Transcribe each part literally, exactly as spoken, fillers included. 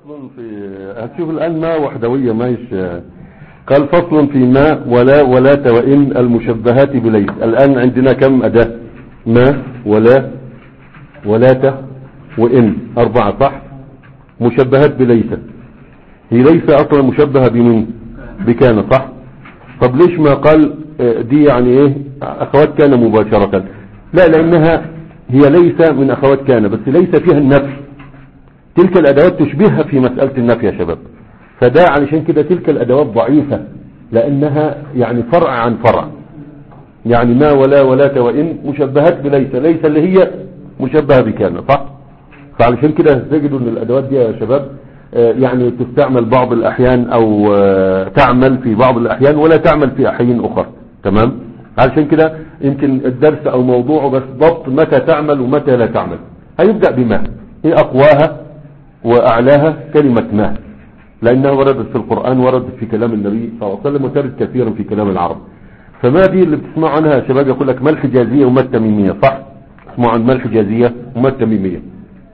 فصل في هتشوف الآن ما وحدوية مايش. قال فصل في ما ولا ولا وإن المشبهات بليس. الآن عندنا كم أداة؟ ما ولا ولا وإن أربعة صح؟ مشبهات بليس. هي ليس أصلا مشبهة بمن؟ بكان صح؟ طب ليش ما قال دي يعني ايه أخوات كان مباشرة؟ لا، لأنها هي ليس من أخوات كان، بس ليس فيها النفي. تلك الأدوات تشبهها في مسألة النفي يا شباب، فده علشان كده تلك الأدوات ضعيفة، لأنها يعني فرع عن فرع. يعني ما ولا ولا وإن مشبهات بليس، ليس اللي هي مشبهة بكان صح؟ فعلشان كده تجدوا ان الأدوات دي يا شباب يعني تستعمل بعض الأحيان أو تعمل في بعض الأحيان ولا تعمل في أحيان أخرى. تمام؟ علشان كده يمكن الدرس أو موضوعه بس ضبط متى تعمل ومتى لا تعمل. هيبدأ بما هي أقواها وأعلاها كلمة ما، لأنها وردت في القرآن، وردت في كلام النبي صلى الله عليه وسلم، وترد كثيرا في كلام العرب. فما دي اللي بتسمعوا عنها يا شباب يقول لك ما الحجازية وما التميمية صح؟ تسمعوا عن ما الحجازية وما التميمية.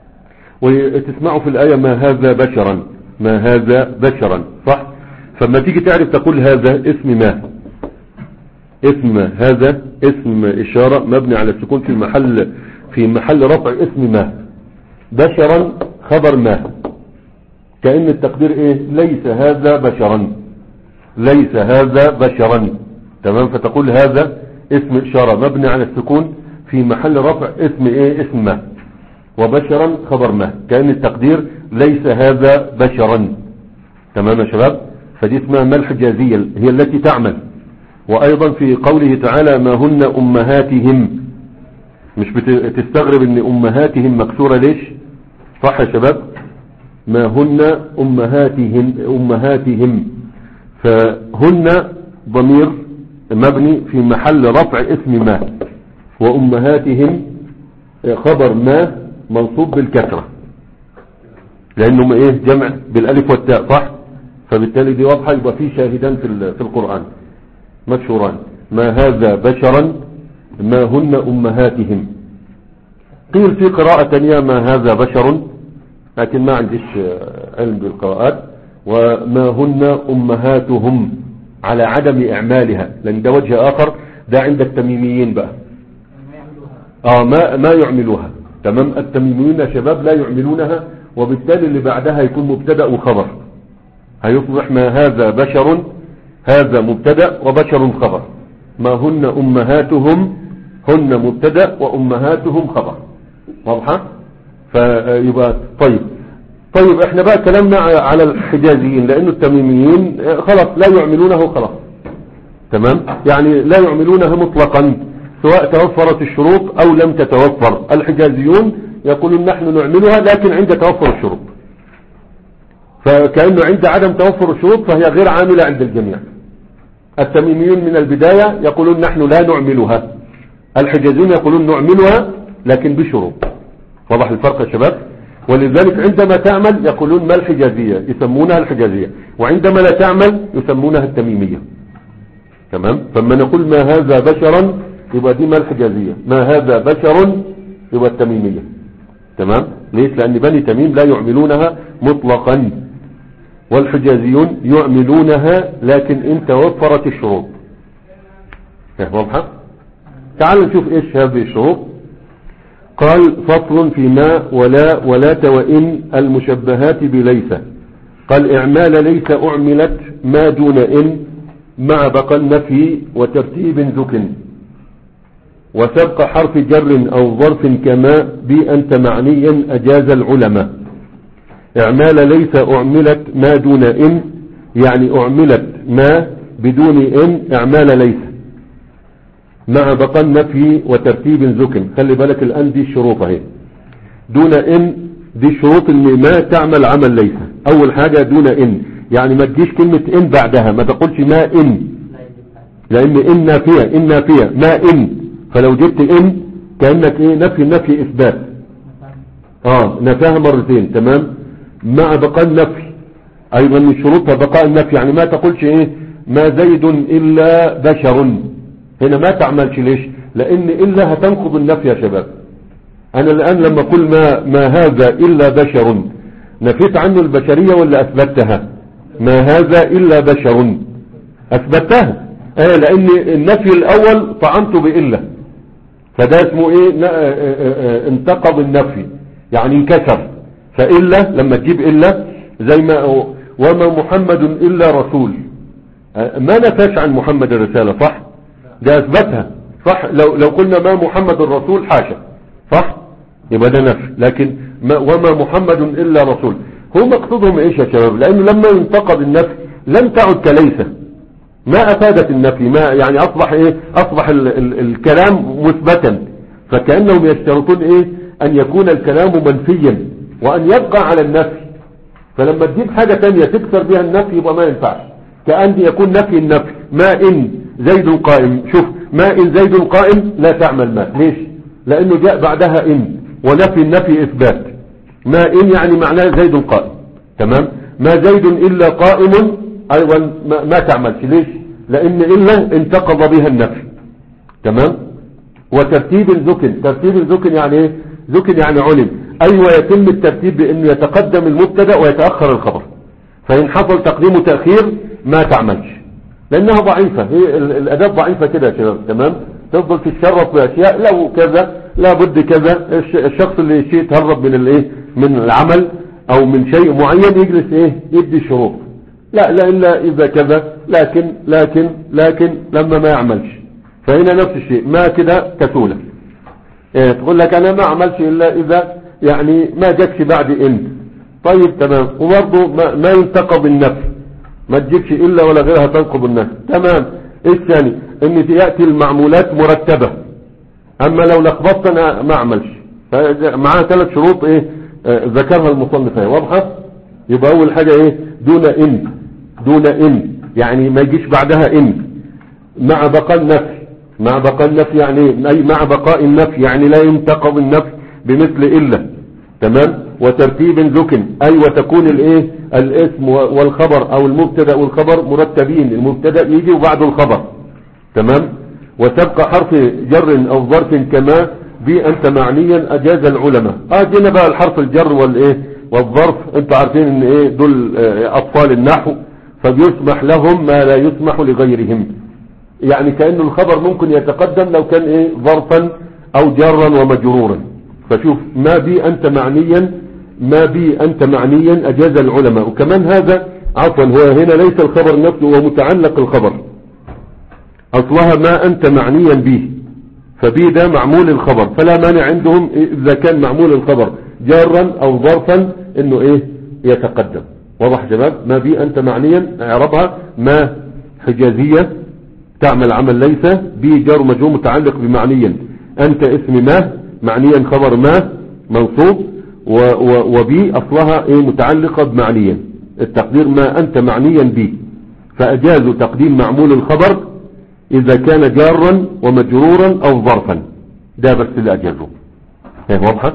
وتسمعوا في الآية ما هذا بشرا، ما هذا بشرا صح؟ فما تيجي تعرف تقول هذا اسم ما، اسم هذا اسم إشارة مبني على السكون في محل في محل رفع اسم ما. بشرا خبر ما، كأن التقدير ايه؟ ليس هذا بشرا، ليس هذا بشرا. تمام؟ فتقول هذا اسم إشارة مبني على السكون في محل رفع اسم ايه؟ اسم ما. وبشرا خبر ما، كأن التقدير ليس هذا بشرا. تمام يا شباب؟ فدي اسمها ما الحجازية، هي التي تعمل. وأيضا في قوله تعالى ما هن أمهاتهم، مش بتستغرب ان أمهاتهم مكسورة ليش؟ صح يا شباب؟ ما هن أمهاتهم أمهاتهم فهن ضمير مبني في محل رفع اسم ما، وأمهاتهم خبر ما منصوب بالكسرة لأنهم ايه؟ جمع بالالف والتاء صح؟ فبالتالي دي واضحة، يبقى في شاهدان في في القرآن مشهوران، ما هذا بشرا ما هن أمهاتهم. قيل في قراءة تانية ما هذا بشر، لكن ما عنديش علم بالقراءات. وما هن أمهاتهم على عدم إعمالها، لأن ده وجه آخر، ده عند التميميين بقى آه ما, ما يعملوها. تمام؟ التميميين يا شباب لا يعملونها، وبالتالي اللي بعدها يكون مبتدأ وخبر، هيصبح ما هذا بشر، هذا مبتدأ وبشر خبر. ما هن أمهاتهم، هن مبتدأ وأمهاتهم خبر. واضحة؟ فيبقى طيب طيب احنا بقى كلامنا على الحجازيين، لأنه التميميين خلاص لا يعملونه خلاص. تمام؟ يعني لا يعملونها مطلقا سواء توفرت الشروط أو لم تتوفر. الحجازيون يقولون نحن نعملها لكن عند توفر الشروط، فكأنه عند عدم توفر الشروط فهي غير عاملة عند الجميع. التميميون من البداية يقولون نحن لا نعملها، الحجازيون يقولون نعملها لكن بشروط. واضح الفرق يا شباب؟ ولذلك عندما تعمل يقولون ما الحجازية، يسمونها الحجازية، وعندما لا تعمل يسمونها التميمية. تمام؟ فلما نقول ما هذا بشرا يبقى دي ما الحجازية، ما هذا بشر يبقى التميمية. تمام؟ ليش؟ لأن بني تميم لا يعملونها مطلقا، والحجازيون يعملونها لكن ان توفرت الشروط. واضحة؟ تعالوا نشوف ايش هذه الشروط. قال فصل في ما ولا ولا وإن المشبهات بليس. قال اعمال ليس اعملت ما دون ان مع بقى النفي وترتيب ذك، وسبق حرف جر او ظرف كما بأنت معنيا اجاز العلماء. اعمال ليس اعملت ما دون ان، يعني اعملت ما بدون ان اعمال ليس مع بقى النفي وترتيب ذك. خلي بالك الان دي الشروط اهي، دون ان دي شروط ان ما تعمل عمل ليس. اول حاجة دون ان، يعني ما تجيش كلمة ان بعدها، ما تقولش ما ان، لان ان نافية، ان نافية ما ان، فلو جبت ان كأنك ايه؟ نفي النفي اثبات، اه نفاها مرتين. تمام؟ مع بقاء النفي ايضا من شروطها بقاء النفي، يعني ما تقولش ايه ما زيد الا بشر، هنا ما تعملش. ليش؟ لان الا هتنقض النفي يا شباب. انا الان لما اقول ما, ما هذا الا بشر نفيت عنه البشرية ولا أثبتها؟ ما هذا إلا بشر، أثبتها. آه لأن النفي الأول طعنته بإلا، فده اسمه إيه؟ انتقض النفي، يعني انكسر. فإلا لما تجيب إلا زي ما وما محمد إلا رسول، ما نفاش عن محمد الرسالة، صح؟ ده أثبتها، صح؟ لو لو قلنا ما محمد الرسول حاشا، صح؟ يبقى ده نفي. لكن ما وما محمد إلا رسول، هو مقصودهم إيش يا شباب؟ لأنه لما ينتقد النفي لم تعد كليسة، ما أفادت النفي، ما يعني أصبح إيه؟ أصبح ال ال الكلام مثبتا، فكأنهم يشترطون إيه؟ أن يكون الكلام منفيا وأن يبقى على النفي. فلما تجيب حاجة تانية تكسر بها النفي يبقى ما ينفعش، كأن يكون نفي النفي. ما إن زيد قائم، شوف ما إن زيد قائم لا تعمل ما، ليش؟ لأنه جاء بعدها إن، ونفي النفي إثبات. ما إن يعني معناه زيد قائم، تمام؟ ما زيد إلا قائم أيضا ما, ما تعملش، ليش؟ لأن إلا انتقض بها النفي، تمام؟ وترتيب ذكن، ترتيب ذكن يعني إيه؟ ذكن يعني علم، أيوة يتم الترتيب بأنه يتقدم المبتدا ويتأخر الخبر. فإن حصل تقديم وتأخير ما تعملش، لأنها ضعيفة، هي الأداة ضعيفة كده يا شباب، تمام؟ تفضل تتشرف بأشياء لو كذا لابد كذا. الشخص اللي شيء تهرب من الايه من العمل او من شيء معين يجلس ايه يدي شروط، لا لا الا اذا كذا، لكن لكن لكن لما ما يعملش. فهنا نفس الشيء، ما كده كسولة، إيه تقول لك انا ما عملش الا اذا يعني ما جاتش بعد انت، طيب تمام. وبرضه ما, ما ينتقض النفي، ما تجيبش الا ولا غيرها تنقض النفي، تمام. ايه الثاني؟ ان تأتي المعمولات مرتبة، اما لو لخبطت انا ما اعملش. معاها ثلاث شروط ايه آه ذكرها المصنف، واضحة؟ يبقى اول حاجة ايه؟ دون ان، دون ان يعني ما يجيش بعدها ان، مع بقاء النفي، مع بقاء النفي يعني اي مع بقاء النفي يعني لا ينتقض النفي بمثل الا، تمام. وترتيب ذكن، اي وتكون الايه الاسم والخبر او المبتدا والخبر مرتبين، المبتدا يجي وبعده الخبر، تمام. وتبقى حرف جر او ظرف كما بأنت معنيا اجاز العلماء. اجينا بقى الحرف الجر والايه والظرف، انتوا عارفين ان ايه دول اطفال النحو، فبيسمح لهم ما لا يسمح لغيرهم. يعني كأنه الخبر ممكن يتقدم لو كان ايه ظرفا او جرا ومجرورا. فشوف ما بي انت معنيا، ما بي انت معنيا اجاز العلماء. وكمان هذا عفوا هو هنا ليس الخبر نفسه، هو متعلق الخبر، اصلها ما انت معنيا به، فبي ده معمول الخبر، فلا مانع عندهم اذا كان معمول الخبر جارا او ظرفا انه ايه يتقدم. واضح يا شباب؟ ما بي انت معنيا اعربها ما حجازية تعمل عمل ليس، بي جار مجرور متعلق بمعنيا، انت اسم ما معنيا خبر ما منصوب، وبي اصلها ايه متعلقة بمعنيا، التقدير ما انت معنيا بي، فاجازوا تقديم معمول الخبر اذا كان جارا ومجرورا او ظرفا، ده بس اللي اجازوا. هي واضحة؟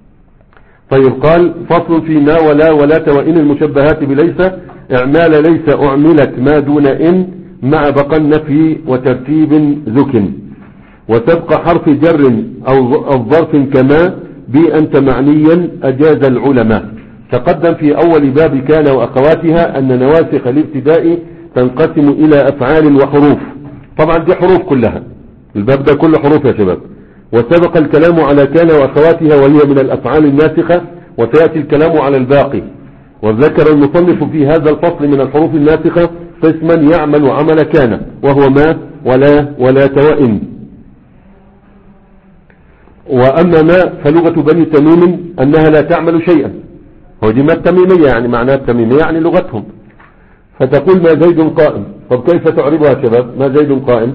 طيب قال فصل في ما ولا ولا وإن المشبهات بليس، اعمال ليس اعملت ما دون ان مع بقى النفي وترتيب ذكن. وتبقى حرف جر او ظرف كما بأنت معنيا اجاز العلماء. تقدم في اول باب كان واخواتها ان نواسخ الابتداء تنقسم الى افعال وحروف. طبعا دي حروف كلها، الباب ده كله حروف يا شباب. وسبق الكلام على كان واخواتها وهي من الافعال الناسخة، وسيأتي الكلام على الباقي. وذكر المصنف في هذا الفصل من الحروف الناسخة قسما يعمل عمل كان، وهو ما ولا ولا وإن. وأما ما فلغة بني تميم أنها لا تعمل شيئا، هو دي ما التميمية يعني معناها التميمية يعني لغتهم. فتقول ما زيد قائم، طب كيف تعربها يا شباب؟ ما زيد قائم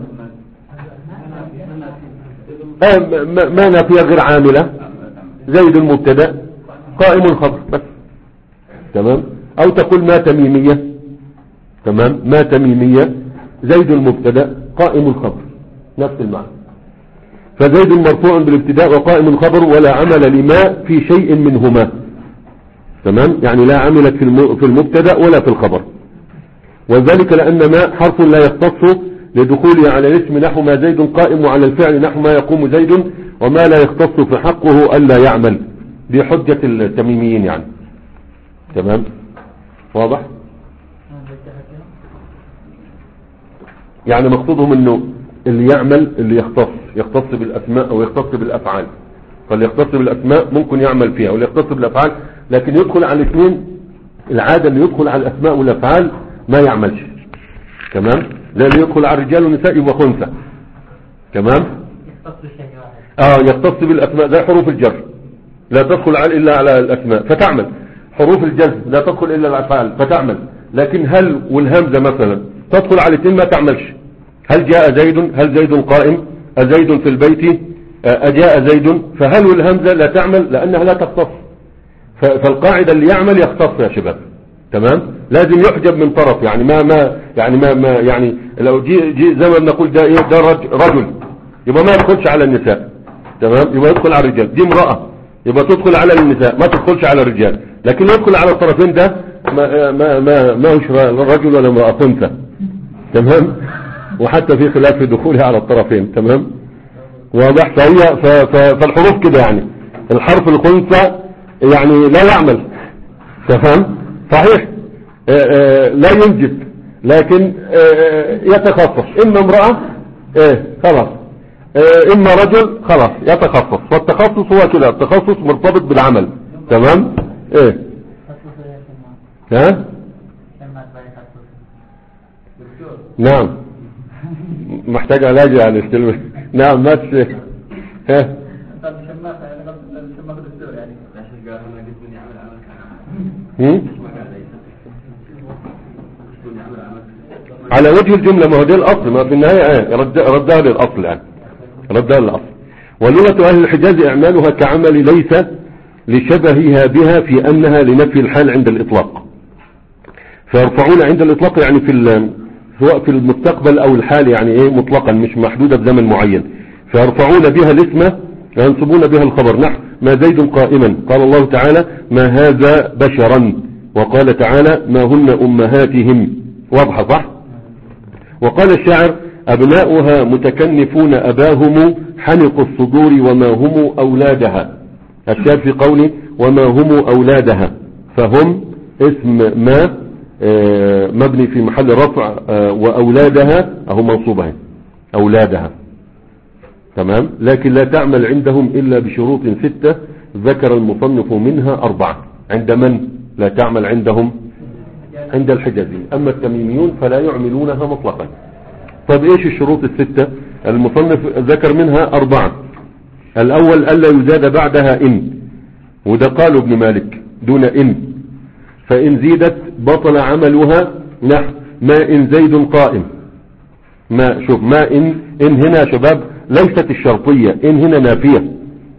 آه ما نافية غير عاملة، زيد المبتدا قائم الخبر بس، تمام. او تقول ما تميمية، تمام، ما تميمية زيد المبتدا قائم الخبر، نفس المعنى. فزيد مرفوع بالابتداء وقائم الخبر ولا عمل لما في شيء منهما، تمام، يعني لا عملت في المبتدا ولا في الخبر. وذلك لأن ما حرف لا يختص لدخوله على الاسم نحو ما زيد قائم، وعلى الفعل نحو ما يقوم زيد، وما لا يختص في حقه ألا يعمل. دي حجة التميميين يعني. تمام واضح؟ يعني مقصودهم انه اللي يعمل اللي يختص يختص بالاسماء او يختص بالافعال. فاللي يختص بالاسماء ممكن يعمل فيها، واللي يختص بالافعال لكن يدخل على الاثنين. العادة اللي يدخل على الاسماء والافعال ما يعملش. تمام؟ زي اللي يدخل على الرجال والنساء يبقى خنثى. تمام؟ يختص بشيء واحد. اه يختص بالاسماء زي حروف الجر لا تدخل على الا على الاسماء فتعمل، حروف الجزم لا تدخل الا الافعال فتعمل. لكن هل والهمزة مثلا تدخل على الاثنين ما تعملش. هل جاء زيد، هل زيد قائم، أزيد في البيت، أجاء زيد، فهل والهمزة لا تعمل لأنها لا تختص. فالقاعدة اللي يعمل يختص يا شباب. تمام؟ لازم يحجب من طرف، يعني ما ما يعني ما ما يعني لو جي جي زي ما بنقول ده ايه ده رجل يبقى ما يدخلش على النساء. تمام؟ يبقى يدخل على الرجال. دي امرأة يبقى تدخل على النساء ما تدخلش على الرجال. لكن يدخل على الطرفين ده ما ما ما ما هوش رجل ولا امرأة، خنثى. تمام؟ وحتى في خلاف في دخولها على الطرفين. تمام؟ واضح؟ فهي فالحروف كده يعني الحرف الخنثى يعني لا يعمل. تمام؟ صحيح آآ آآ لا ينجب لكن يتخصص. اما امرأة ايه خلاص، اما رجل خلاص يتخصص. والتخصص هو كده، التخصص مرتبط بالعمل. تمام؟ ايه ها نعم محتاج علاج يعني الكلمة. نعم ما تشي ها على وجه الجملة. ما هو ده الأصل، ما في النهاية ايه رد ردها للأصل يعني ردها للأصل. ولغة أهل الحجاز إعمالها كعمل ليس لشبهها بها في أنها لنفي الحال عند الإطلاق. فيرفعون عند الإطلاق يعني في سواء في المستقبل أو الحال يعني إيه مطلقا مش محدودة بزمن معين. فيرفعون بها الاسم وينصبون بها الخبر. نحو ما زيد قائما قال الله تعالى ما هذا بشرا، وقال تعالى ما هن أمهاتهم. واضحة صح؟ وقال الشاعر أبناؤها متكنفون أباهم حنق الصدور وما هم أولادها. الشاعر في قوله وما هم أولادها فهم اسم ما مبني في محل رفع، وأولادها أهو منصوبها أولادها. تمام؟ لكن لا تعمل عندهم إلا بشروط ستة ذكر المصنف منها أربعة. عند من لا تعمل عندهم؟ عند الحجازين. أما التميميون فلا يعملونها مطلقا. طب إيش الشروط الستة؟ المصنف ذكر منها أربعة. الأول ألا يزاد بعدها إن، وده قالوا ابن مالك دون إن، فإن زيدت بطل عملها. نحو ما إن زيد قائم. ما شوف ما إن إن هنا شباب ليست الشرطية، إن هنا نافية.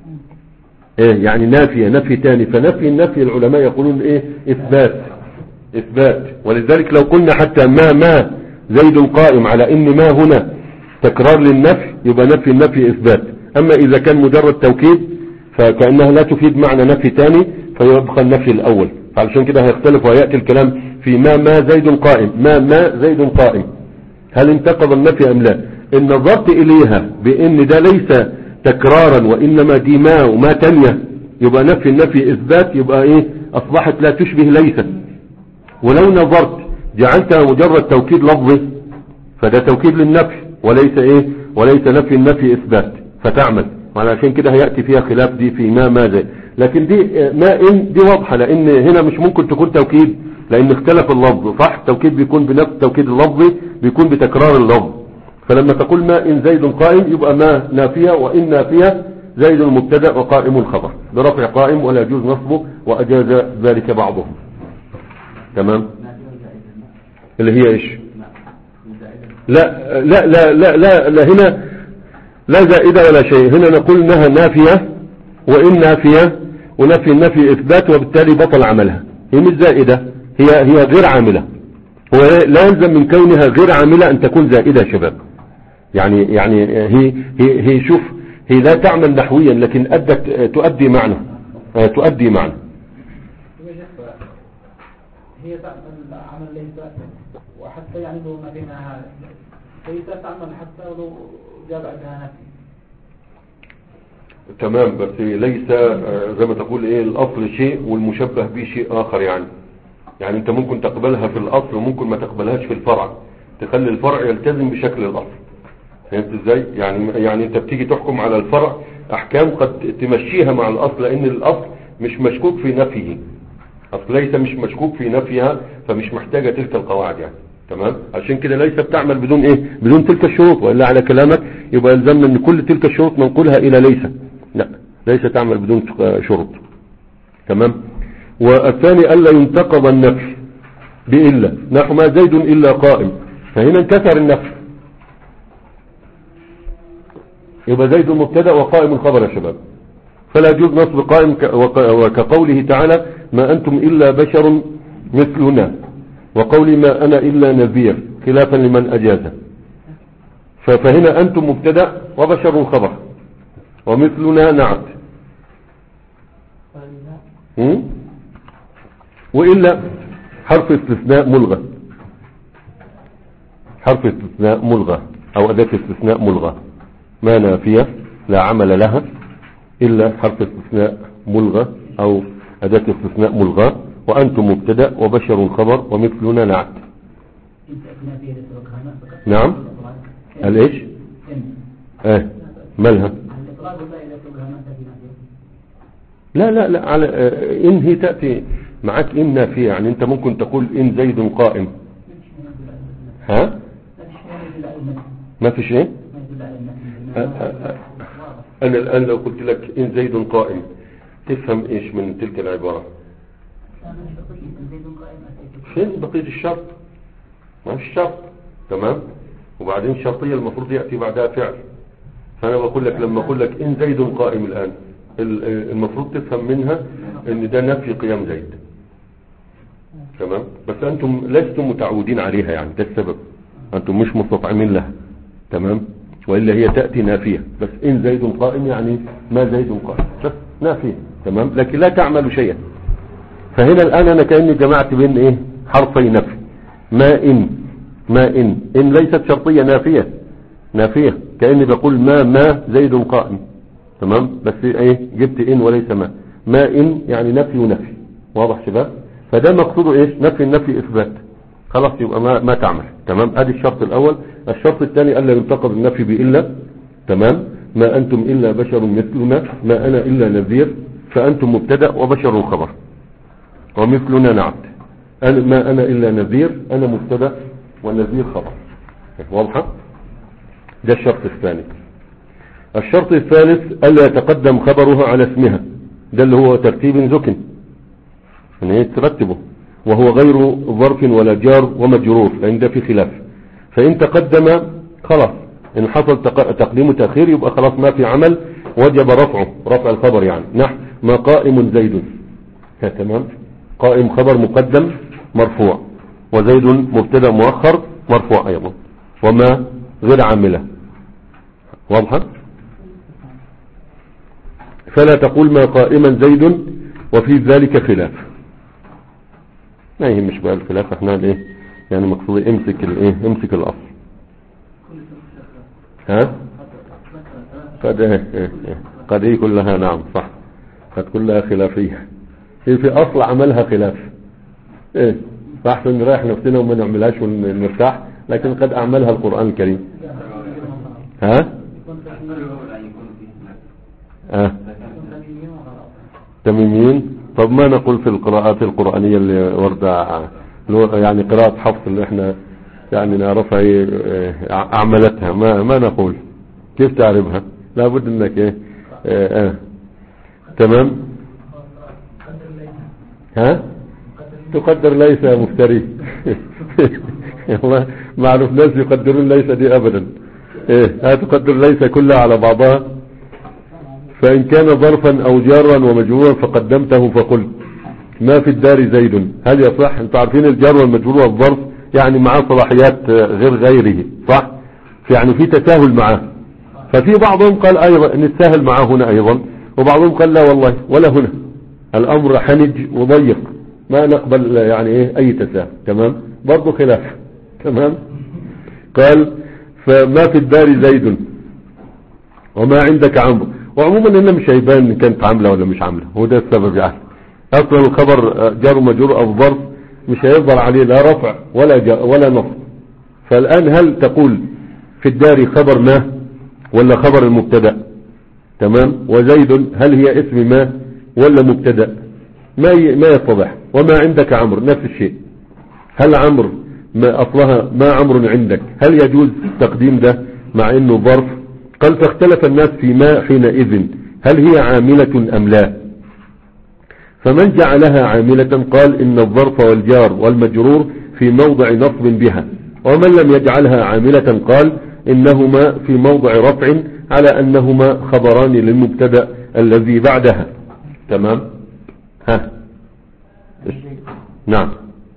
إيه يعني نافية نفي تاني. فنفي النفي العلماء يقولون إيه إثبات إثبات. ولذلك لو قلنا حتى ما ما زيد قائم على إن ما هنا تكرار للنفي يبقى نفي النفي إثبات. أما إذا كان مجرد توكيد فكأنها لا تفيد معنى نفي تاني فيبقى النفي الأول. فعلشان كده هيختلف ويأتي الكلام في ما ما زيد قائم. ما ما زيد قائم هل انتقض النفي أم لا؟ إن نظرت إليها بأن ده ليس تكرارا وإنما دي ما وما تانية يبقى نفي النفي إثبات. يبقى إيه أصبحت لا تشبه ليست. ولو نظرت جعلتها مجرد توكيد لفظي فده توكيد للنفي وليس إيه وليس نفي النفي إثبات فتعمل. وعلشان كده هيأتي فيها خلاف دي في ما ما زي. لكن دي ما إن دي واضحة لأن هنا مش ممكن تكون توكيد لأن اختلف اللفظ. صح التوكيد بيكون بنفس التوكيد اللفظي بيكون بتكرار اللفظ. فلما تقول ما إن زيد قائم يبقى ما نافية، وإن نافية زيد المبتدا وقائم الخبر برفع قائم ولا يجوز نصبه وأجاز ذلك بعضهم. تمام؟ اللي هي إيش؟ لا لا لا لا لا, لا هنا لا زائدة ولا شيء. هنا نقول انها نافية وإن نافية ونفي النفي إثبات وبالتالي بطل عملها. هي مش زائدة، هي هي غير عاملة. ولا يلزم من كونها غير عاملة أن تكون زائدة يا شباب. يعني يعني هي هي هي شوف هي لا تعمل نحويا لكن أدت تؤدي معنى تؤدي معنى. هي تعمل عمل ليس وحتى يعني لو ما بينها ليس تعمل حتى ولو جاء بعدها نفي. تمام بس ليس زي ما تقول ايه الاصل شيء والمشبه به شيء اخر يعني. يعني انت ممكن تقبلها في الاصل وممكن ما تقبلهاش في الفرع، تخلي الفرع يلتزم بشكل الاصل. فهمت ازاي؟ يعني يعني انت بتيجي تحكم على الفرع احكام قد تمشيها مع الاصل، لان الاصل مش مشكوك في نفيه، اصل ليس مش مشكوك في نفيها، فمش محتاجة تلك القواعد يعني. تمام؟ عشان كده ليس بتعمل بدون ايه، بدون تلك الشروط، والا على كلامك يبقى يلزمنا ان كل تلك الشروط ننقلها الى ليس. لا، ليس تعمل بدون شروط. تمام؟ والثاني الا ينتقض النفي بإلا، نحو ما زيد الا قائم، فهنا انكسر النفي، يبقى زيد مبتدا وقائم خبر يا شباب، فلا يجوز نصب قائم وكقوله تعالى ما أنتم إلا بشر مثلنا، وقولي ما أنا إلا نذير خلافا لمن أجازه. فهنا أنتم مبتدا وبشر خبر ومثلنا نعت. وإلا حرف استثناء ملغى، حرف استثناء ملغى أو أداة استثناء ملغى، ما نافية لا عمل لها إلا حرف استثناء ملغى أو أداة استثناء ملغى، وأنتم مبتدا وبشر خبر ومثلنا نعت. نعم الإيش اه مالها؟ لا لا لا على إن هي تأتي معك إن نافية، يعني أنت ممكن تقول إن زيد قائم. ها ما في شيء. أنا الآن لو قلت لك إن زيد قائم تفهم إيش من تلك العبارة؟ فين بقية الشرط؟ ما في الشرط. تمام؟ وبعدين الشرطية المفروض يأتي بعدها فعل، فأنا بقول لك لما أقول لك إن زيد قائم الآن المفروض تفهم منها إن ده نفي قيام زيد. تمام؟ بس أنتم لستم متعودين عليها، يعني ده السبب، أنتم مش مستطعمين لها. تمام؟ وإلا هي تأتي نافية، بس إن زيد قائم يعني ما زيد قائم بس نافية. تمام؟ لكن لا تعمل شيئا. فهنا الآن أنا كأني جمعت بين إيه حرفي نفي، ما إن ما إن إن ليست شرطية نافية نافية، كأني بقول ما ما زيد قائم. تمام؟ بس إيه جبت إن وليس ما. ما إن يعني نفي ونفي، واضح شباب؟ فده مقصوده إيش؟ نفي النفي إثبات، خلاص يبقى ما ما تعمل. تمام؟ ادي الشرط الاول. الشرط الثاني الا ينتقض النفي بالا. تمام؟ ما انتم الا بشر مثلنا، ما انا الا نذير، فانتم مبتدا وبشر خبر ومثلنا نعت. أنا ما انا الا نذير، انا مبتدا والنذير خبر. واضحه؟ ده الشرط الثاني. الشرط الثالث الا يتقدم خبرها على اسمها، ده اللي هو ترتيب ذكن يعني ترتبه، وهو غير ظرف ولا جار ومجرور، لأن ده في خلاف. فإن تقدم خلاص، إن حصل تقديم تأخير يبقى خلاص ما في عمل، وجب رفعه، رفع الخبر يعني نحو ما قائم زيد. تمام؟ قائم خبر مقدم مرفوع، وزيد مبتدا مؤخر مرفوع أيضا، وما غير عاملة. واضحة؟ فلا تقول ما قائما زيد وفي ذلك خلاف. ما يهمش بقى الخلاف، احنا الايه يعني مقصود امسك الايه امسك الاصل. ها قد ايه ايه ايه قد ايه كلها نعم صح، قد كلها خلافية، هي في اصل عملها خلاف ايه، فاحسن نريح نفسنا وما نعملهاش ونرتاح، لكن قد اعملها القرآن الكريم. ها اه تميمين. طب ما نقول في القراءات القرآنية اللي وردة يعني قراءة حفص اللي احنا يعني نعرفها اعملتها، ما ما نقول كيف تعرفها؟ لابد انك ايه اه, اه. تمام. ها تقدر ليس مفتري والله ما اعرف ناس يقدرون ليس دي ابدا. ايه ها تقدر ليس كلها على بعضها، فإن كان ظرفا أو جارا ومجرورا فقدمته فقلت ما في الدار زيد، هل يصح؟ انتوا عارفين الجار والمجرور والظرف يعني معاه صلاحيات غير غيره صح؟ يعني في تساهل معاه، ففي بعضهم قال أيضا نتساهل معاه هنا أيضا، وبعضهم قال لا والله ولا هنا، الأمر حنج وضيق ما نقبل يعني ايه أي تساهل. تمام؟ برضو خلاف. تمام؟ قال فما في الدار زيد وما عندك عمرو، وعموما انه مش هيبان ان كانت عامله ولا مش عامله، هو ده السبب يعني. اصلا الخبر جار ومجرور او ظرف مش هيظهر عليه لا رفع ولا جاء ولا نصب. فالآن هل تقول في الدار خبر ما ولا خبر المبتدا؟ تمام. وزيد هل هي اسم ما ولا مبتدا؟ ما ما يتضح. وما عندك عمرو نفس الشيء. هل عمرو ما أصلها ما عمرو عندك، هل يجوز تقديم ده مع انه ظرف؟ قال فاختلف الناس في ما حينئذ هل هي عاملة ام لا. فمن جعلها عاملة قال ان الظرف والجار والمجرور في موضع نصب بها، ومن لم يجعلها عاملة قال انهما في موضع رفع على انهما خبران للمبتدا الذي بعدها. تمام. ها نعم.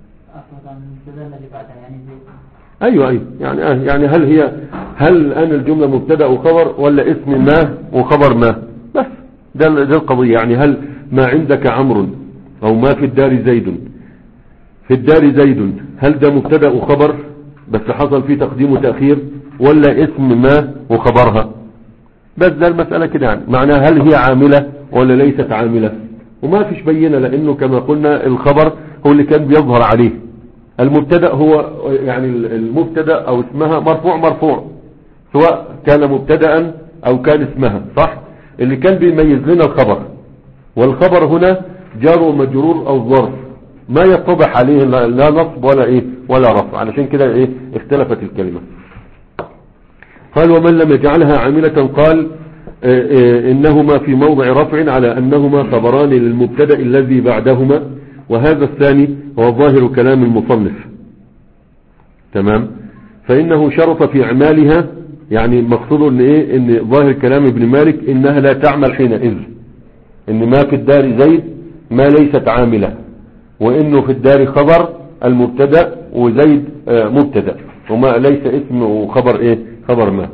ايوه ايوه يعني آه يعني هل هي هل الان الجمله مبتدا وخبر ولا اسم ما وخبر ما؟ بس ده ده القضيه. يعني هل ما عندك عمرو او ما في الدار زيد، في الدار زيد هل ده مبتدا وخبر بس حصل فيه تقديم وتاخير، ولا اسم ما وخبرها؟ بس ده المساله كده. يعني معناها هل هي عامله ولا ليست عامله؟ وما فيش بينه، لانه كما قلنا الخبر هو اللي كان بيظهر عليه. المبتدا هو يعني المبتدا او اسمها مرفوع مرفوع، سواء كان مبتدا او كان اسمها، صح؟ اللي كان بيميز لنا الخبر، والخبر هنا جار ومجرور او ظرف ما يتضح عليه لا نصب ولا ايه ولا رفع، علشان كده ايه اختلفت الكلمه. قال ومن لم يجعلها عامله قال إيه إيه انهما في موضع رفع على انهما خبران للمبتدا الذي بعدهما، وهذا الثاني هو ظاهر كلام المصنف. تمام. فإنه شرط في اعمالها، يعني مقصوده ان ايه ان ظاهر كلام ابن مالك انها لا تعمل حينئذ، ان ما في الدار زيد ما ليست عاملة، وانه في الدار خبر المبتدا وزيد آه مبتدا، وما ليس اسم وخبر ايه خبر ما.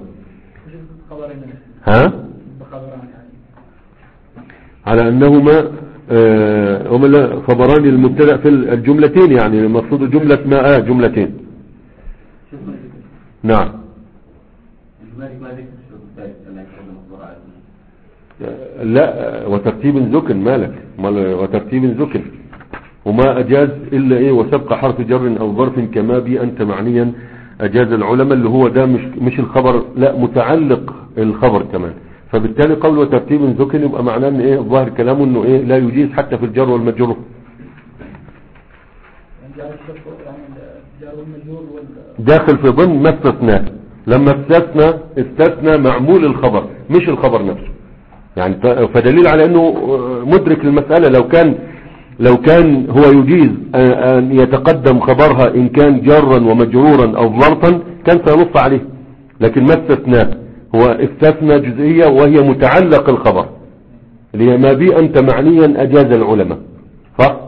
ها على انهما آه هم خبران المبتدا في الجملتين، يعني المقصود جملة ما آه جملتين. نعم. لا وترتيب ذكر مالك وترتيب ذكر، وما أجاز إلا إيه وسبق حرف جر أو ظرف كما بي أنت معنيا أجاز العلماء، اللي هو ده مش مش الخبر، لا متعلق الخبر كمان. فبالتالي قول وترتيب ذكر يبقى معناه ان ايه ظاهر كلامه انه ايه لا يجيز حتى في الجر والمجرور. داخل في ضمن ما استثناه، لما استثنى استثنى معمول الخبر مش الخبر نفسه. يعني فدليل على انه مدرك المسألة. لو كان لو كان هو يجيز ان يتقدم خبرها ان كان جرا ومجرورا او ظرفا كان سينص عليه، لكن ما استثناه، هو استثنى جزئية وهي متعلق الخبر اللي هي ما بي أنت معنيا أجاز العلماء، صح؟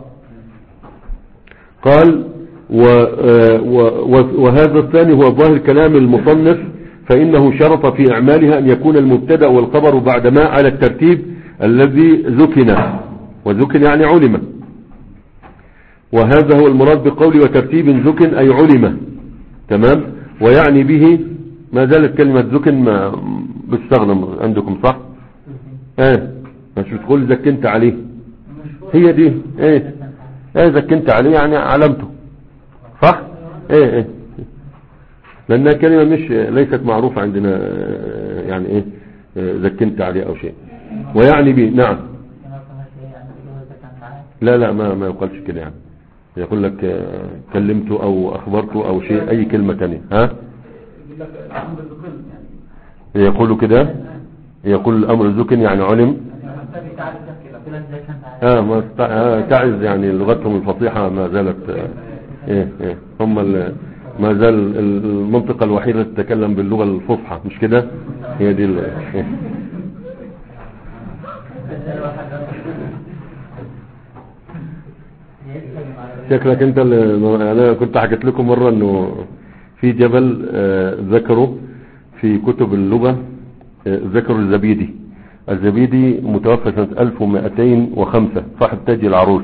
قال و و وهذا الثاني هو ظاهر كلام المصنف، فإنه شرط في إعمالها أن يكون المبتدا والخبر بعد ما على الترتيب الذي ذكن، وذكن يعني علم، وهذا هو المراد بقول وترتيب ذكن أي علم. تمام. ويعني به ما زالت كلمة ذكن ما بتستخدم عندكم، صح؟ ايه مش بتقول ذكنت عليه، هي دي ايه ايه ذكنت عليه يعني علمته، صح؟ ايه ايه لانها كلمة مش ليست معروفة عندنا، يعني ايه ذكنت عليه او شيء. ويعني به نعم. لا لا ما ما يقولش كده، يعني يقول لك كلمته او اخبرته او شيء اي كلمة تانية. ها يقول كده، يقول الامر ذكن يعني علم. اه ما تعز يعني لغتهم الفصيحة ما زالت آه ايه ايه هم ما زال المنطقة الوحيدة التي تتكلم باللغة الفصحى، مش كده؟ هي دي إيه. شكلك انت اللي انا كنت حكيت لكم مرة انه في جبل آه ذكروا في كتب اللغة، آه ذكروا الزبيدي. الزبيدي متوفى سنة ألف ومئتين وخمسة، صاحب تاج العروس.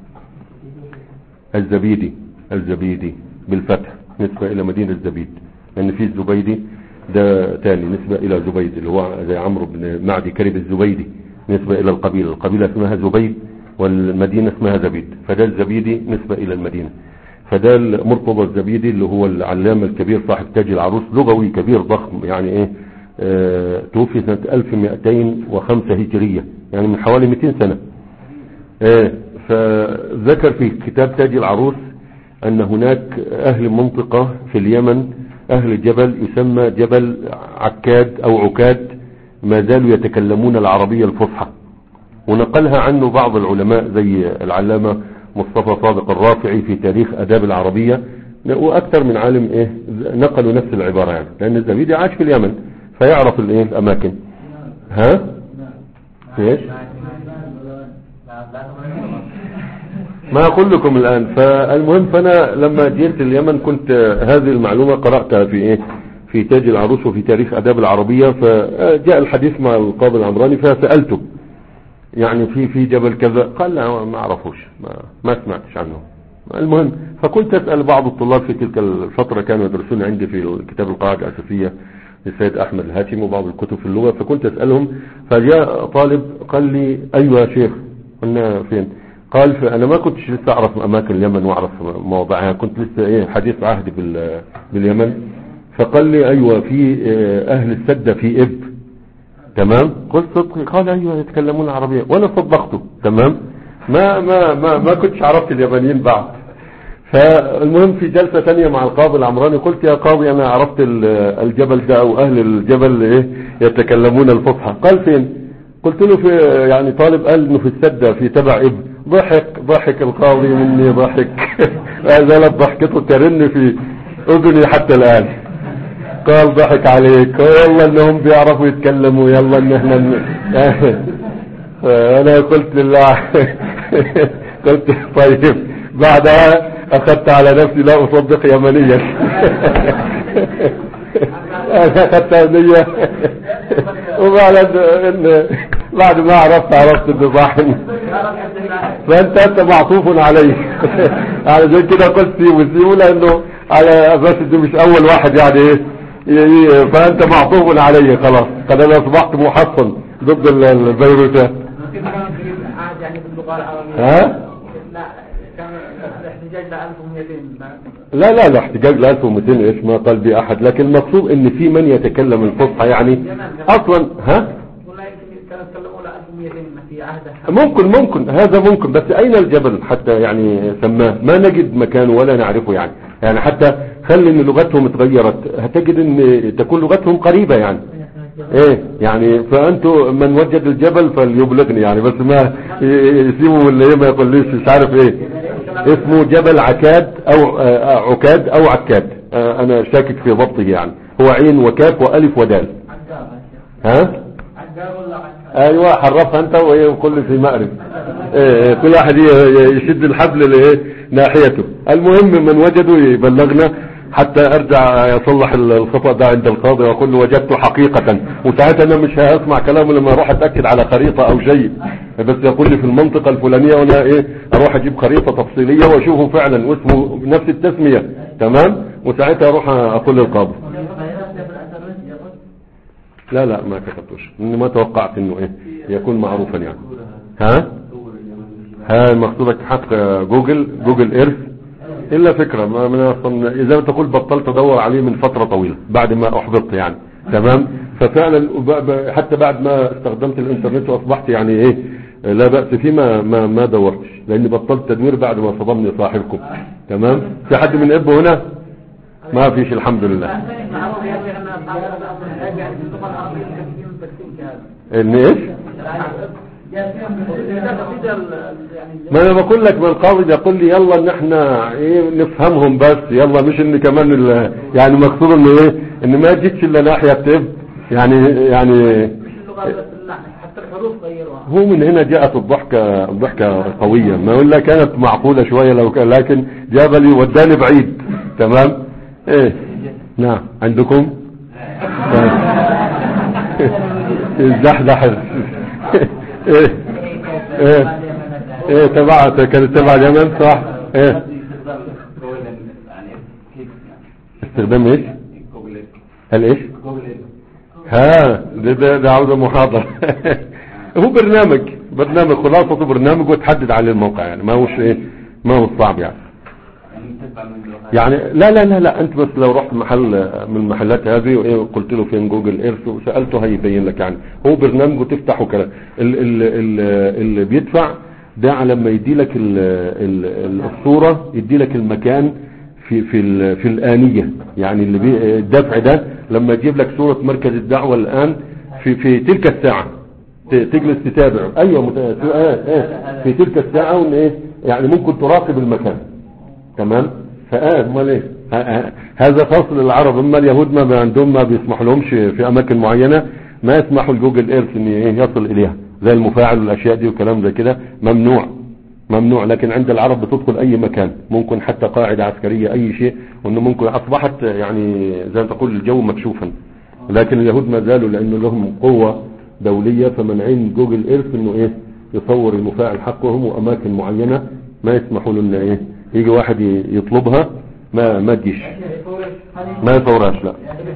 الزبيدي الزبيدي بالفتح نسبة الى مدينة الزبيد، لان في الزبيدي ده تاني نسبة الى زبيد اللي هو زي عمرو بن معدي كرب الزبيدي، نسبة الى القبيلة، القبيلة اسمها زبيد والمدينة اسمها زبيد، فده الزبيدي نسبة الى المدينة. فده مرتضى الزبيدي اللي هو العلامة الكبير صاحب تاج العروس، لغوي كبير ضخم يعني ايه، اه توفي سنة ألف ومئتين وخمسة هجرية، يعني من حوالي مئتين سنة. اه فذكر في كتاب تاج العروس ان هناك اهل منطقة في اليمن، اهل جبل يسمى جبل عكاد او عكاد، ما زالوا يتكلمون العربية الفصحى، ونقلها عنه بعض العلماء زي العلامة مصطفى صادق الرافعي في تاريخ اداب العربية، واكثر من عالم ايه نقلوا نفس العبارة، يعني لان الزبيدي عاش في اليمن فيعرف الايه الاماكن. ها ايش ما اقول لكم الان. فالمهم فانا لما جيت اليمن كنت هذه المعلومة قرأتها في ايه في تاج العروس وفي تاريخ اداب العربية، فجاء الحديث مع القاضي العمراني فسألته يعني في في جبل كذا، قال لا ما اعرفوش، ما, ما سمعتش عنه. المهم فكنت اسأل بعض الطلاب في تلك الفترة كانوا يدرسون عندي في كتاب القواعد الاساسية للسيد احمد الهاتم وبعض الكتب في اللغة، فكنت اسألهم، فجاء طالب قال لي ايوه يا شيخ، قلنا فين؟ قال فانا ما كنتش لسه اعرف اماكن اليمن واعرف مواضعها، كنت لسه ايه حديث عهد باليمن. فقال لي ايوه في اهل السدة في اب، تمام؟ قلت صدقي؟ قال ايوه يتكلمون العربية، وانا صدقته، تمام؟ ما ما ما ما كنتش عرفت اليابانيين بعد. فالمهم في جلسة تانية مع القاضي العمراني قلت يا قاضي انا عرفت الجبل ده او اهل الجبل ايه يتكلمون الفصحى. قال فين؟ قلت له في يعني طالب قال انه في السدة في تبع اب. ضحك ضحك القاضي مني ضحك لا زالت ضحكته ترن في اذني حتى الان. قال ضحك عليك، والله انهم بيعرفوا يتكلموا، يلا ان احنا انا قلت لله قلت طيب. بعدها اخذت على نفسي لا اصدق يمنيا انا اخذت نية وبعد ان بعد ما عرفت عرفت انه ضاحن. فانت انت معطوف عليه على زي كده قلت سيبه سيبه لانه على اساس انه مش اول واحد يعني ايه، فانت معطوف عليه خلاص، قد انا اصبحت محصن ضد الفيروسات. ها لا لا لا احتجاج ل ألف ومئتين ايش ما قال بي احد، لكن المقصود ان في من يتكلم الفصحى يعني اصلا. ها ممكن ممكن هذا ممكن، بس اين الجبل حتى يعني سماه؟ ما نجد مكانه ولا نعرفه يعني يعني حتى خلي ان لغتهم اتغيرت هتجد ان تكون لغتهم قريبة يعني ايه يعني. فانتوا من وجد الجبل فليبلغني يعني، بس ما يسيبوا اللي ما يقوليش مش عارف ايه اسمه. جبل عكاد او عكاد او عكاد، انا شاكك في ضبطه يعني، هو عين وكاف والف ودال. ها ايوه حرفها انت وكل في مقرب ايه، كل واحد يشد الحبل لايه ناحيته. المهم من وجده يبلغنا حتى ارجع يصلح الخطأ ده عند القاضي واقول له وجدته حقيقة، وساعتها انا مش هسمع كلامه لما اروح اتأكد على خريطة او شيء، بس يقول لي في المنطقة الفلانية وانا ايه اروح اجيب خريطة تفصيلية واشوفه فعلا واسمه نفس التسمية، تمام؟ وساعتها اروح اقول للقاضي. لا لا ما كتبتوش، اني ما توقعت انه ايه يكون معروفا يعني. ها ها مقصودك حق جوجل جوجل ايرث الا فكرة ما من اصلا اذا تقول بطلت ادور عليه من فترة طويلة بعد ما احبطت يعني، تمام؟ ففعلا حتى بعد ما استخدمت الانترنت واصبحت يعني ايه لا بأس فيه ما ما, ما دورتش، لاني بطلت تدوير بعد ما صدمني صاحبكم، تمام؟ في حد من ابه هنا؟ ما فيش الحمد لله. ان ايش ما انا بقول لك، من القاضي يقول لي يلا ان احنا ايه نفهمهم بس، يلا مش ان كمان يعني مقصود انه ايه ان ما جيتش الا ناحية تب يعني يعني حتى الحروف غيروها. هو من هنا جاءت الضحكة الضحكة قوية، ما اقول لك كانت معقولة شوية لو كان، لكن جاب لي وداني بعيد، تمام؟ ايه نعم عندكم الزحزح ايه ايه ايه تبع كانت تبع اليمن صح؟ ايه استخدام ايش؟ هل ايش؟ ها ده ده, ده عاوز محاضرة هو برنامج برنامج خلاصة برنامج وتحدد عليه الموقع يعني، ما هوش ايه ما هو صعب يعني. يعني لا لا لا لا انت بس لو رحت محل من المحلات هذه وقلت له فين جوجل ايرث وسالته هيبين لك. يعني هو برنامج وتفتحه كلام. اللي بيدفع ده على لما يدي لك الصوره يدي لك المكان في في في الآنية. يعني اللي بي الدفع ده لما يجيب لك صورة مركز الدعوة الآن في في تلك الساعة تجلس تتابع. ايوه مت... في تلك الساعة وان ايه يعني ممكن تراقب المكان. تمام. فاه امال ايه هذا فصل العرب. اما اليهود ما عندهم ما بيسمح لهمش في اماكن معينة ما يسمحوا الجوجل ايرث ان ايه يصل اليها زي المفاعل والاشياء دي وكلام زي كده ممنوع ممنوع. لكن عند العرب بتدخل اي مكان ممكن حتى قاعدة عسكرية اي شيء وانه ممكن اصبحت يعني زي ما تقول الجو مكشوفا. لكن اليهود ما زالوا لانه لهم قوة دولية فمنعين جوجل ايرث انه ايه يصور المفاعل حقهم واماكن معينة ما يسمحوا له انه ايه يجي واحد يطلبها ما ما تجيش ما يصورهاش. لا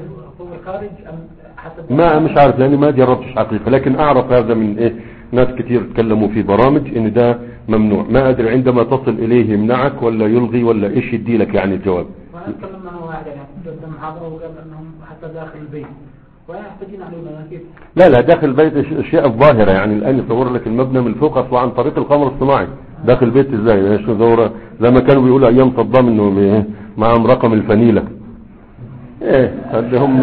ما مش عارف لاني ما جربتش حقيقة. لكن اعرف هذا من ايه ناس كتير تكلموا في برامج ان ده ممنوع. ما ادري عندما تصل اليه يمنعك ولا يلغي ولا ايش يدي لك يعني الجواب. وانا اتكلم معه واحد يعني قدام محاضرة وقال انهم حتى داخل البيت ويحتاجين علينا كيف. لا لا داخل البيت اشياء الظاهرة. يعني الان يصور لك المبنى من فوق اصلا عن طريق القمر الصناعي. داخل البيت ازاي ايش دوره زي ما كانوا بيقولوا ايام صدام انه معهم رقم الفنيلة ايه اللي هم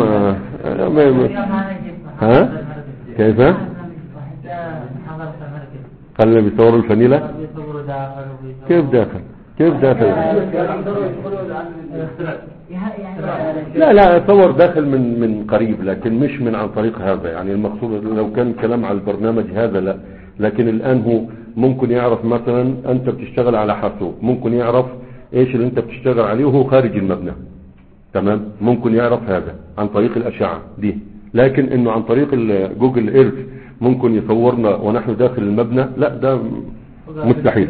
ها كيف خلينا بيصوروا الفنيلة كيف داخل كيف داخل لا لا صور داخل من من قريب لكن مش من عن طريق هذا. يعني المقصود لو كان كلام على البرنامج هذا لا. لكن الآن هو ممكن يعرف مثلا أنت بتشتغل على حاسوب ممكن يعرف إيش اللي أنت بتشتغل عليه وهو خارج المبنى. تمام. ممكن يعرف هذا عن طريق الأشعة دي. لكن إنه عن طريق جوجل إيرث ممكن يصورنا ونحن داخل المبنى لا ده مستحيل.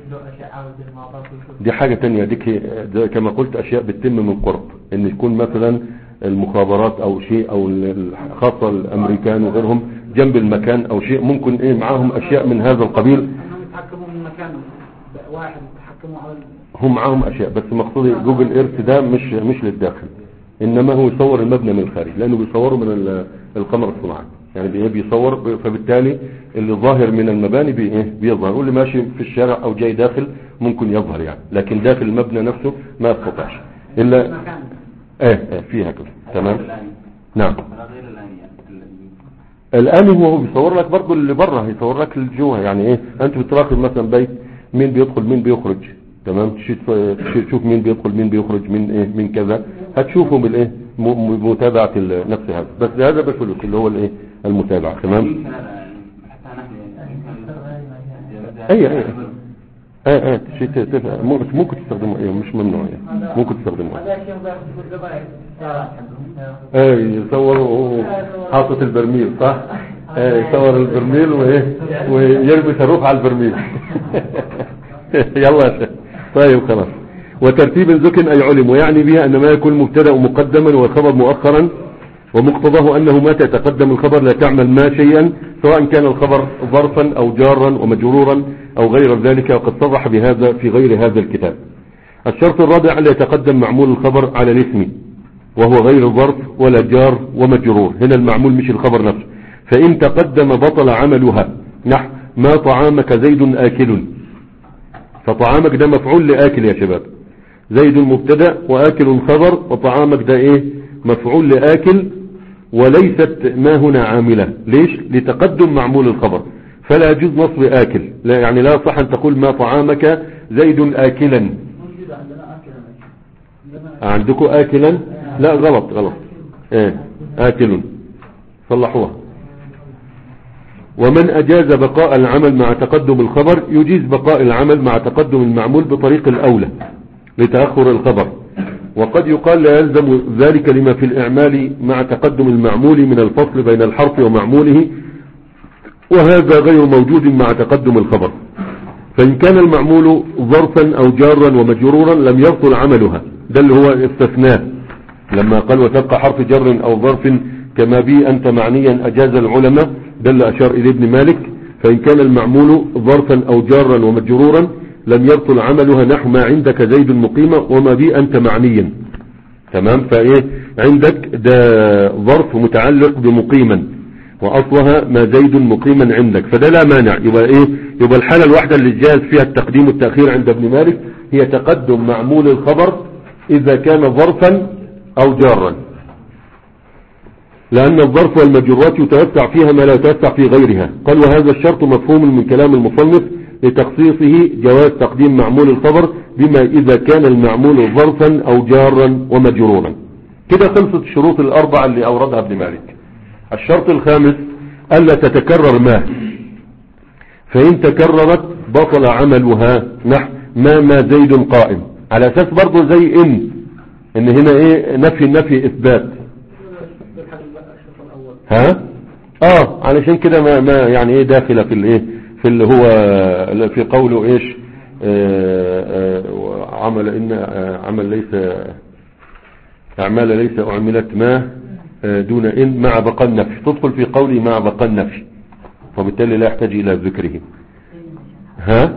دي حاجة تانية. ديك كما قلت أشياء بتتم من قرب إن يكون مثلا المخابرات أو شيء أو خاصة الأمريكان وغيرهم جنب المكان أو شيء ممكن إيه معاهم أشياء من هذا القبيل. هم يتحكموا من مكان واحد يتحكموا على هم معاهم أشياء بس مقصود جوجل إيرث ده مش مش للداخل إنما هو يصور المبنى من الخارج لأنه بيصوروا من القمر الصناعي. يعني بيصور فبالتالي اللي ظاهر من المباني بي ايه بيظهر واللي ماشي في الشارع او جاي داخل ممكن يظهر يعني. لكن داخل المبنى نفسه ما يستطيعش الا ايه, ايه فيها كده. تمام. نعم. الان هو بيصور لك برضه اللي بره هيصور لك اللي جوه. يعني ايه انت بتراقب مثلا بيت مين بيدخل مين بيخرج. تمام. تشوف مين بيدخل مين بيخرج من ايه من كذا هتشوفه بالايه متابعة نفس هذا. بس هذا بفلوس اللي هو الايه المتابعة. تمام. اي اي اي اي شيء ممكن تستخدمه ايه مش ممنوع يعني ممكن تستخدمه. اي يصور حاطط البرميل صح. اي يصور البرميل وايه ويرمي صاروخ على البرميل. يلا يا شيخ. طيب خلاص. وترتيب ذكر أي علم ويعني بها أن ما يكون مبتدأ مقدما والخبر مؤخرا ومقتضاه أنه متى يتقدم الخبر لا تعمل ما شيئا سواء كان الخبر ظرفا أو جارا ومجرورا أو غير ذلك. وقد صرح بهذا في غير هذا الكتاب. الشرط الرابع ألا يتقدم معمول الخبر على الاسم وهو غير ظرف ولا جار ومجرور. هنا المعمول مش الخبر نفسه. فإن تقدم بطل عملها نحو ما طعامك زيد آكل. فطعامك ده مفعول لآكل يا شباب. زيد مبتدا وآكل خبر وطعامك ده ايه مفعول لآكل وليست ما هنا عاملة. ليش؟ لتقدم معمول الخبر فلا يجوز نصب آكل. لا يعني لا صح ان تقول ما طعامك زيد آكلا. عندكم آكلا لا غلط غلط ايه آكل صلحوها. ومن أجاز بقاء العمل مع تقدم الخبر يجيز بقاء العمل مع تقدم المعمول بطريق الأولى لتأخر الخبر. وقد يقال لا يلزم ذلك لما في الإعمال مع تقدم المعمول من الفصل بين الحرف ومعموله وهذا غير موجود مع تقدم الخبر. فإن كان المعمول ظرفا أو جارا ومجرورا لم يبطل عملها. ده اللي هو استثناء لما قال وتبقى حرف جر أو ظرف كما بي أنت معنيا أجاز العلماء. ده اللي أشار إليه ابن مالك. فإن كان المعمول ظرفا أو جارا ومجرورا لم يبطل عملها نحو ما عندك زيد مقيمة وما بي أنت معنيا. تمام. فإيه عندك ده ظرف متعلق بمقيما وأصلها ما زيد مقيما عندك، فده لا مانع. يبقى إيه يبقى الحالة الواحدة اللي جاز فيها التقديم والتأخير عند ابن مالك هي تقدم معمول الخبر إذا كان ظرفا أو جارا، لأن الظرف والمجرات يتوسع فيها ما لا يتوسع في غيرها. قال وهذا الشرط مفهوم من كلام المصنف لتخصيصه جواز تقديم معمول الخبر بما إذا كان المعمول ظرفا أو جارا ومجرورا. كده خلصت الشروط الأربعة اللي أوردها ابن مالك. الشرط الخامس ألا تتكرر ما، فإن تكررت بطل عملها نحو ما ما زيد قائم، على أساس برضو زي إن إن هنا إيه نفي النفي إثبات. ها اه علشان كده ما ما يعني ايه داخله في الايه في اللي هو في قوله ايش آه آه عمل ان آه عمل ليس اعمال ليس اعملت ما آه دون ان مع بقاء النفي، تدخل في قولي مع بقاء النفي، وبالتالي لا يحتاج الى ذكره. ها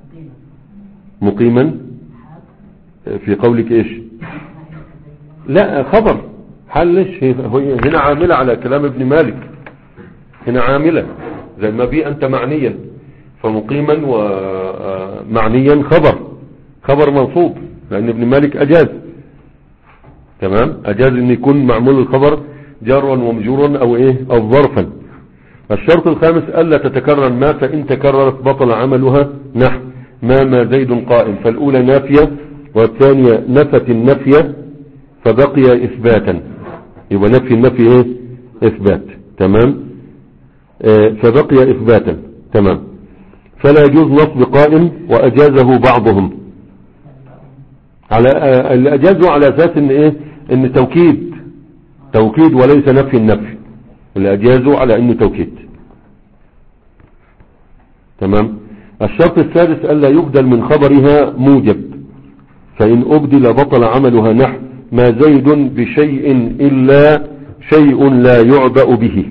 مقيما في قولك ايش؟ لا خبر حال ليش هنا عاملة على كلام ابن مالك، هنا عاملة زي ما بي أنت معنيا، فمقيما ومعنيا خبر خبر منصوب لأن ابن مالك أجاز. تمام أجاز أن يكون معمول الخبر جارا ومجورا أو إيه أو ظرفا. الشرط الخامس ألا تتكرر ما، فإن تكررت بطل عملها نحو ما ما زيد قائم، فالأولى نافية والثانية نفت النفي فبقي إثباتا، يبقى نفي النفي ايه اثبات. تمام آه فبقي اثباتا. تمام. فلا يجوز نصب قائم واجازه بعضهم على آه اللي اجازه على اساس ان ايه ان توكيد توكيد وليس نفي النفي، اللي اجازه على انه توكيد. تمام. الشرط السادس الا يبدل من خبرها موجب، فان ابدل بطل عملها نحو ما زيد بشيء إلا شيء لا يعبأ به،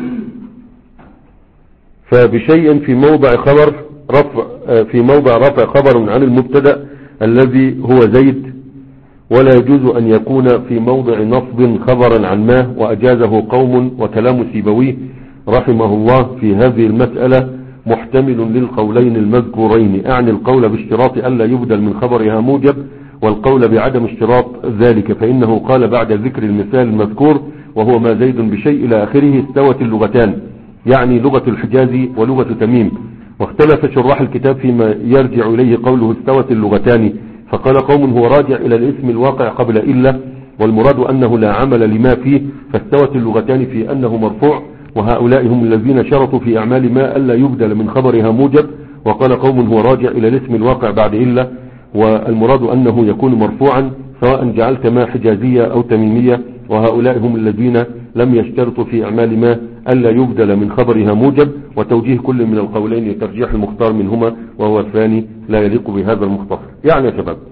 فبشيء في موضع خبر رفع في موضع رفع خبر عن المبتدأ الذي هو زيد، ولا يجوز أن يكون في موضع نصب خبرا عن ما، وأجازه قوم. وكلام سيبويه رحمه الله في هذه المسألة محتمل للقولين المذكورين، أعني القول باشتراط ألا يبدل من خبرها موجب والقول بعدم اشتراط ذلك، فإنه قال بعد ذكر المثال المذكور وهو ما زيد بشيء إلى آخره استوت اللغتان، يعني لغة الحجاز ولغة تميم. واختلف شراح الكتاب فيما يرجع إليه قوله استوت اللغتان، فقال قوم هو راجع إلى الاسم الواقع قبل إلا، والمراد أنه لا عمل لما فيه، فاستوت اللغتان في أنه مرفوع، وهؤلاء هم الذين شرطوا في أعمال ما ألا يبدل من خبرها موجب. وقال قوم هو راجع إلى الاسم الواقع بعد إلا، والمراد أنه يكون مرفوعا سواء جعلت ما حجازية أو تميمية، وهؤلاء هم الذين لم يشترطوا في أعمال ما ألا يبدل من خبرها موجب. وتوجيه كل من القولين لترجيح المختار منهما، وهو الثاني لا يليق بهذا المختصر. يعني يا شباب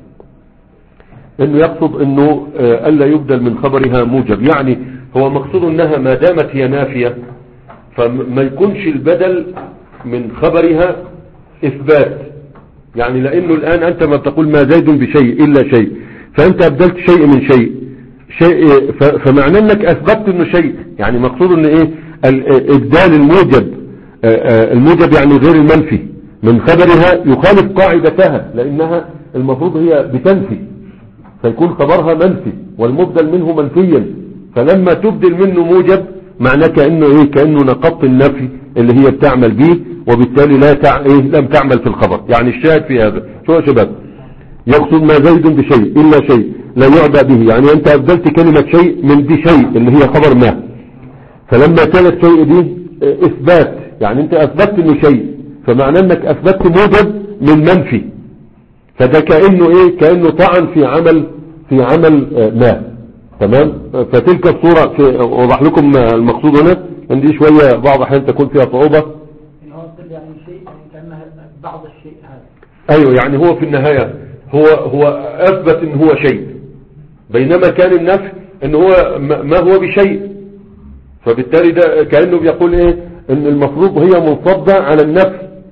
انه يقصد انه ألا يبدل من خبرها موجب، يعني هو مقصود انها ما دامت هي نافية فما يكونش البدل من خبرها اثبات، يعني لانه الان انت ما تقول ما زيد بشيء الا شيء، فانت ابدلت شيء من شيء شيء فمعنى انك اثبتت انه شيء، يعني مقصود ان ايه الابدال الموجب الموجب يعني غير المنفي من خبرها يخالف قاعدتها، لانها المفروض هي بتنفي فيكون خبرها منفي والمبدل منه منفيا، فلما تبدل منه موجب معناه كأنه ايه كأنه نقضت النفي اللي هي بتعمل به، وبالتالي لا تع... إيه لم تعمل في الخبر. يعني الشاهد في هذا شو يا شباب؟ يقصد ما زيد بشيء إلا شيء لا يعبأ به، يعني انت ابدلت كلمة شيء من بشيء اللي هي خبر ما، فلما كانت شيء دي اثبات، يعني انت اثبتت انه شيء، فمعنى انك اثبتت موجب من منفي، فده كأنه ايه كأنه طعن في عمل في عمل ما. تمام. فتلك الصورة في اوضح لكم المقصود هنا، عندي شوية بعض احيان تكون فيها صعوبة. يعني شيء كأنها بعض الشيء هذا. ايوه يعني هو في النهاية هو هو اثبت ان هو شيء، بينما كان النفي ان هو ما هو بشيء، فبالتالي ده كأنه بيقول ايه ان المفروض هي منصبة على النفي،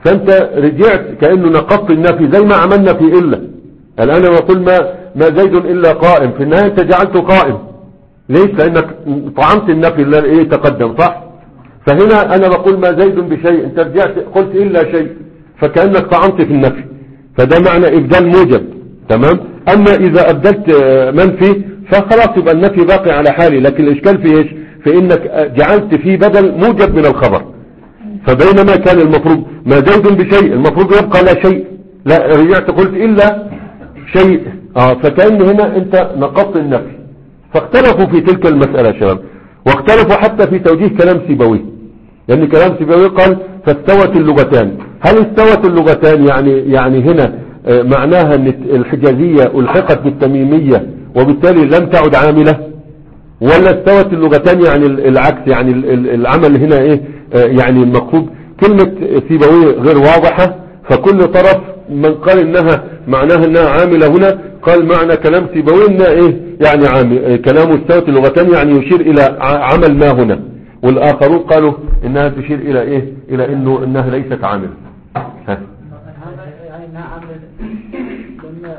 فانت رجعت كأنه نقضت النفي زي ما عملنا في إلا. الآن بقول ما ما زيد إلا قائم، في النهاية انت جعلته قائم. ليش؟ لأنك طعمت النفي اللي ايه تقدم، صح؟ فهنا أنا بقول ما زيد بشيء، انت رجعت قلت إلا شيء، فكأنك طعمت في النفي، فده معنى إبدال موجب. تمام. أما إذا أبدلت منفي فخلاص يبقى النفي باقي على حالي، لكن الإشكال في إيش؟ في إنك جعلت فيه بدل موجب من الخبر. فبينما كان المفروض ما زيد بشيء المفروض يبقى لا شيء، لا رجعت قلت إلا شيء. آه فكأن هنا أنت نقضت النفي. فاختلفوا في تلك المسألة يا شباب، واختلفوا حتى في توجيه كلام سيبويه، لأن يعني كلام سيبويه قال فاستوت اللغتان. هل استوت اللغتان يعني يعني هنا آه معناها أن الحجازية ألحقت بالتميمية وبالتالي لم تعد عاملة، ولا استوت اللغتان يعني العكس، يعني العمل هنا ايه آه يعني المقصود كلمة سيبويه غير واضحة، فكل طرف من قال انها معناها انها عاملة هنا قال معنى كلام سيبويه انها ايه يعني عامل، كلامه استوت اللغتان يعني يشير الى عمل ما هنا، والاخرون قالوا انها تشير الى ايه الى انه انها ليست عاملة. ها يعني انها عاملة لان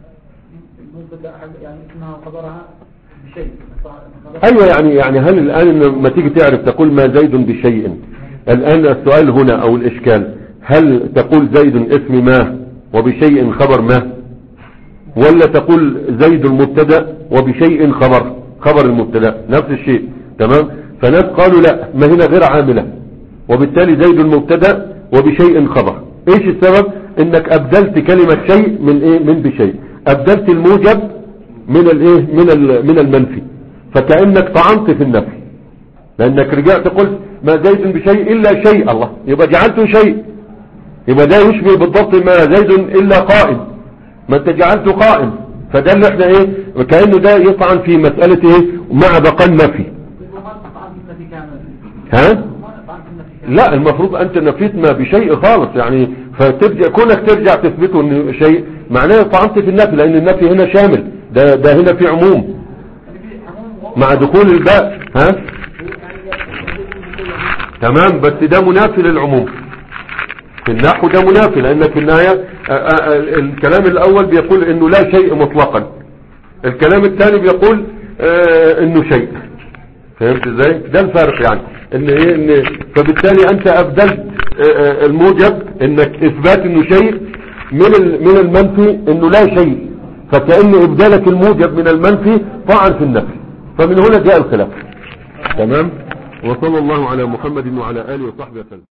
مبتدا يعني اسمها وخبرها بشيء. ايوه يعني يعني هل الان لما تيجي تعرف تقول ما زيد بشيء، الان السؤال هنا او الاشكال هل تقول زيد اسم ما وبشيء خبر ما، ولا تقول زيد المبتدا وبشيء خبر خبر المبتدا نفس الشيء؟ تمام. فناس قالوا لا، ما هنا غير عاملة، وبالتالي زيد المبتدا وبشيء خبر. ايش السبب؟ انك ابدلت كلمة شيء من ايه من بشيء، ابدلت الموجب من الايه من من المنفي، فكأنك طعنت في النفي، لانك رجعت قلت ما زيد بشيء الا شيء، الله يبقى جعلته شيء، يبقى ده يشبه بالضبط ما زيد الا قائم، ما انت جعلته قائم، فده اللي احنا ايه كأنه ده يطعن في مسألة ايه مع بقى النفي. ها لا، المفروض انت نفيت ما بشيء خالص، يعني فترجع كونك ترجع تثبته انه شيء معناه طعنت في النفي، لان النفي هنا شامل، ده ده هنا في عموم مع دخول الباء. ها تمام، بس ده منافي للعموم في النحو، ده منافي، لانك في النهاية الكلام الاول بيقول انه لا شيء مطلقا، الكلام الثاني بيقول اه انه شيء. فهمت ازاي؟ ده الفرق يعني ان ايه ان فبالتالي انت ابدلت اه الموجب انك اثبات انه شيء من من المنفي انه لا شيء، فكأن ابدالك الموجب من المنفي طعن في النفي، فمن هنا جاء الخلاف. تمام. وصلى الله على محمد وعلى آله وصحبه وسلم.